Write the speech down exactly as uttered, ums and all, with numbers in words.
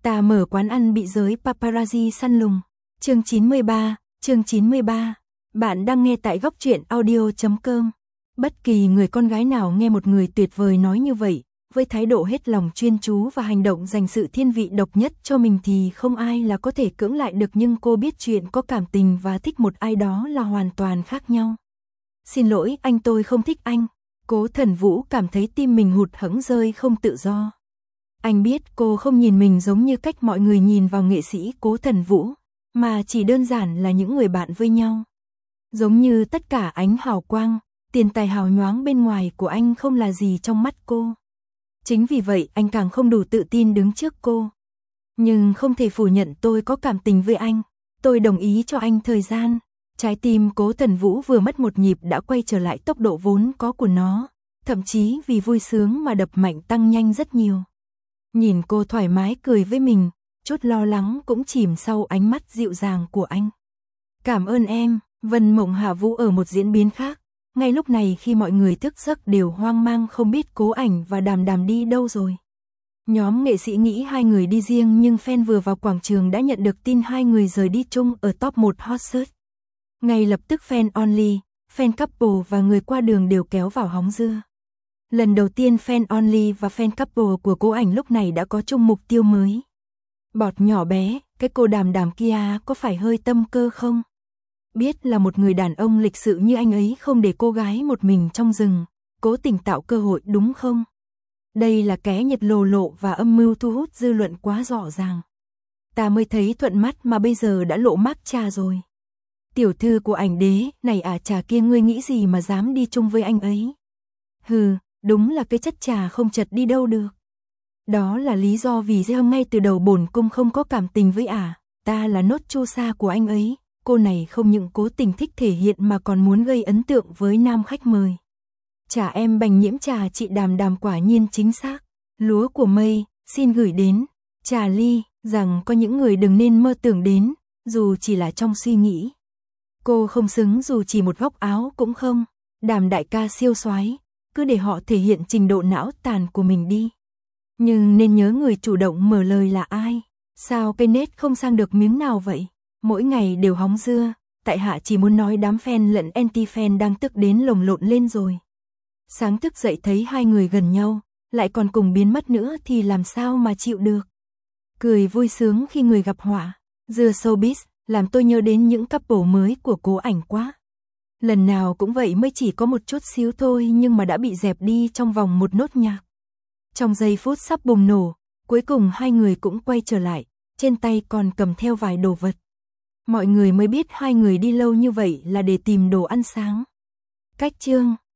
Ta mở quán ăn bị giới paparazzi săn lùng. Chương chín mươi ba, chương chín mươi ba. Bạn đang nghe tại góc truyện audio chấm com. Bất kỳ người con gái nào nghe một người tuyệt vời nói như vậy, với thái độ hết lòng chuyên chú và hành động dành sự thiên vị độc nhất cho mình thì không ai là có thể cưỡng lại được, nhưng cô biết chuyện có cảm tình và thích một ai đó là hoàn toàn khác nhau. Xin lỗi anh, tôi không thích anh. Cố Thần Vũ cảm thấy tim mình hụt hẫng rơi không tự do. Anh biết cô không nhìn mình giống như cách mọi người nhìn vào nghệ sĩ Cố Thần Vũ, mà chỉ đơn giản là những người bạn với nhau. Giống như tất cả ánh hào quang, tiền tài hào nhoáng bên ngoài của anh không là gì trong mắt cô. Chính vì vậy anh càng không đủ tự tin đứng trước cô. Nhưng không thể phủ nhận tôi có cảm tình với anh. Tôi đồng ý cho anh thời gian. Trái tim Cố Thần Vũ vừa mất một nhịp đã quay trở lại tốc độ vốn có của nó. Thậm chí vì vui sướng mà đập mạnh tăng nhanh rất nhiều. Nhìn cô thoải mái cười với mình, chút lo lắng cũng chìm sau ánh mắt dịu dàng của anh. Cảm ơn em. Vân Mộng Hạ Vũ ở một diễn biến khác. Ngay lúc này khi mọi người thức giấc đều hoang mang không biết Cố Ảnh và Đàm Đàm đi đâu rồi. Nhóm nghệ sĩ nghĩ hai người đi riêng, nhưng fan vừa vào quảng trường đã nhận được tin hai người rời đi chung ở top một hot search. Ngay lập tức fan only, fan couple và người qua đường đều kéo vào hóng dưa. Lần đầu tiên fan only và fan couple của Cố Ảnh lúc này đã có chung mục tiêu mới. Bọt nhỏ bé, cái cô Đàm Đàm kia có phải hơi tâm cơ không? Biết là một người đàn ông lịch sự như anh ấy không để cô gái một mình trong rừng, cố tình tạo cơ hội đúng không? Đây là kẻ nhiệt lồ lộ và âm mưu thu hút dư luận quá rõ ràng. Ta mới thấy thuận mắt mà bây giờ đã lộ mác trà rồi. Tiểu thư của Ảnh đế, này à trà kia, ngươi nghĩ gì mà dám đi chung với anh ấy? Hừ, đúng là cái chất trà không chật đi đâu được. Đó là lý do vì sao ngay từ đầu bổn cung không có cảm tình với ả, ta là nốt chu sa của anh ấy. Cô này không những cố tình thích thể hiện mà còn muốn gây ấn tượng với nam khách mời. Trà em bành nhiễm trà chị Đàm Đàm quả nhiên chính xác. Lúa của mây, xin gửi đến. Trà ly, rằng có những người đừng nên mơ tưởng đến, dù chỉ là trong suy nghĩ. Cô không xứng dù chỉ một góc áo cũng không. Đàm đại ca siêu soái, cứ để họ thể hiện trình độ não tàn của mình đi. Nhưng nên nhớ người chủ động mở lời là ai. Sao cây nết không sang được miếng nào vậy? Mỗi ngày đều hóng dưa, tại hạ chỉ muốn nói đám fan lẫn anti-fan đang tức đến lồng lộn lên rồi. Sáng thức dậy thấy hai người gần nhau, lại còn cùng biến mất nữa thì làm sao mà chịu được. Cười vui sướng khi người gặp họa, dưa showbiz, làm tôi nhớ đến những couple mới của Cố Ảnh quá. Lần nào cũng vậy, mới chỉ có một chút xíu thôi nhưng mà đã bị dẹp đi trong vòng một nốt nhạc. Trong giây phút sắp bùng nổ, cuối cùng hai người cũng quay trở lại, trên tay còn cầm theo vài đồ vật. Mọi người mới biết hai người đi lâu như vậy là để tìm đồ ăn sáng. Cách chương